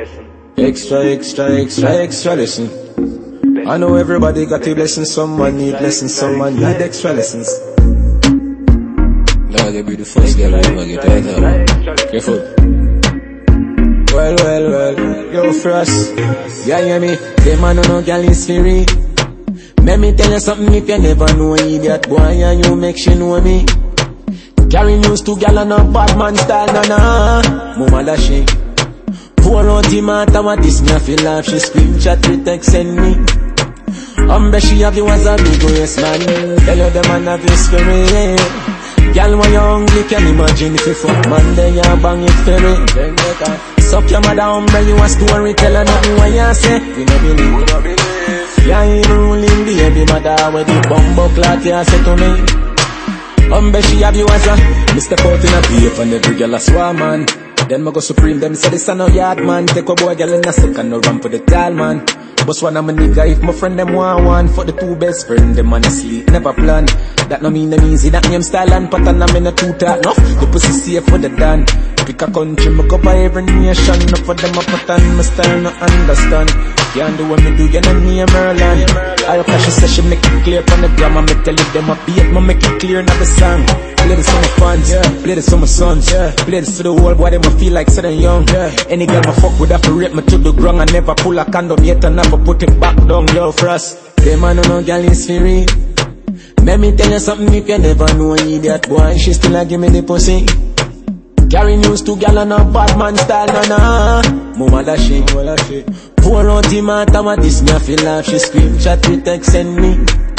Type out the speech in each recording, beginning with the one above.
Extra lesson. I know everybody got a blessing, someone need lessons, someone need extra lessons. Lord, you be the first girl I ever get out of. Careful. Well, yo Frost, yeah, hear me? Them man no girl is free. Let me tell you something, if you never know idiot boy and you make she know me. Carry news to gal and a bad man style, nah. Mama da she pour out the matter what this me I feel like. She screenshot with text send me. Bet she have you as a big waist man. Tell you the man have you spirit. Gal when you hungry can imagine if you fuck man then you bang it for it. Suck your mother you a story, tell her nothing what you say. We no believe. You ain't ruling baby mother with the bumbo clock you say to me. Bet she have you as a me step out in a beef and every girl a swarm man. Then me go supreme them say this a no yard man. Take a boy girl in a second no run for the tall man. But one of my nigga if my friend them want one. For the two best friend them on sleep never plan. That no mean them easy, that name style and pattern I'm in a two talk enough. The pussy safe for the dan. Pick a country, me go by every nation. Enough for them a pattern, my style no understand. Can't do what me do, you know me a Merlin. I hope she say she make it clear from the grammar. Me tell you them a beat, me make it clear not the song. Play this for my fans, play this for my sons, play this for the world, boy them a feel like sitting young. Any girl my fuck would have to rape me to the ground. I never pull a condom yet and never put it back down, yo Frost. Them man no girl is free. Let me tell you something, if you never know idiot boy, she still a give me the pussy. Carry news to gal and a bad man style, nah. Mama da she pour out the matter what this me I feel like. She screenshot with text send me.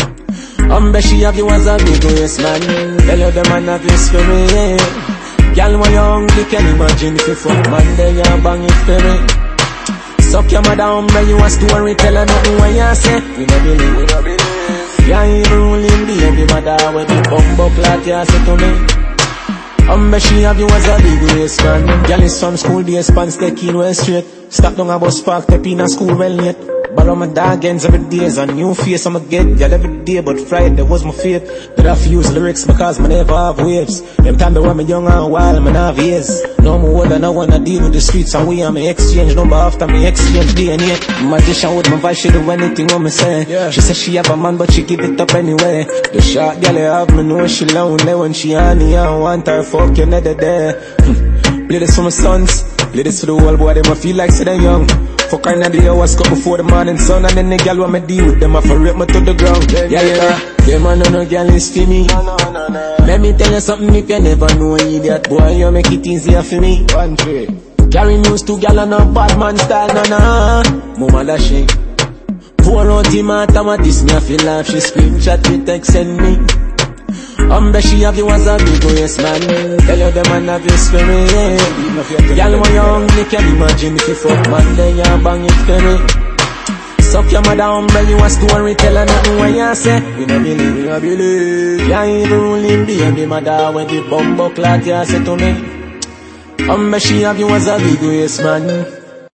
Bet she have you as a big waist man. Tell you the man have you spirit. Gal when you hungry can imagine if you fuck man then you bang it for it. Suck your mother you a story, tell her nothing what you say. We no believe. You ain't ruling baby mother with the bumbo clock you say to me. Bet she have you as a big waist man. Girl is from school days, pants they keen well straight. Stop down a bus park, step in a school well late. Borrow my dog ends every day, a new face I'ma get. Girl every day, but Friday was my fate. But I use lyrics because me never have waves. Them time they want me young and wild, man have years. No more than I wanna deal with the streets and we and me exchange number after me exchange DNA. Magician with my voice, she do anything what me say. She says she have a man but she give it up anyway. The short girl you have me know she lonely when she honey and want her fuck you another day. Play this for my sons, play this for the world boy, them I feel like say they young. Fuck her in the hours cut before the morning sun. And then the girl want me deal with them, I for rape me to the ground. Them man no girl is for me. Let me tell you something, if you never know idiot boy, you make it easier for me. Carry news to gal and a bad man style, nah. Mama da she pour out the matter what this me I feel like. She screenshot with text send me. Bet she have you as a big waist man. Tell you the man have you spirit. Girl when you hungry can imagine if you fuck man then you bang it for it. Suck your mother you a story, tell her nothing what you say. We no believe. You ain't ruling baby mother when the bumbo clock you say to me. Bet she have you as a big waist man.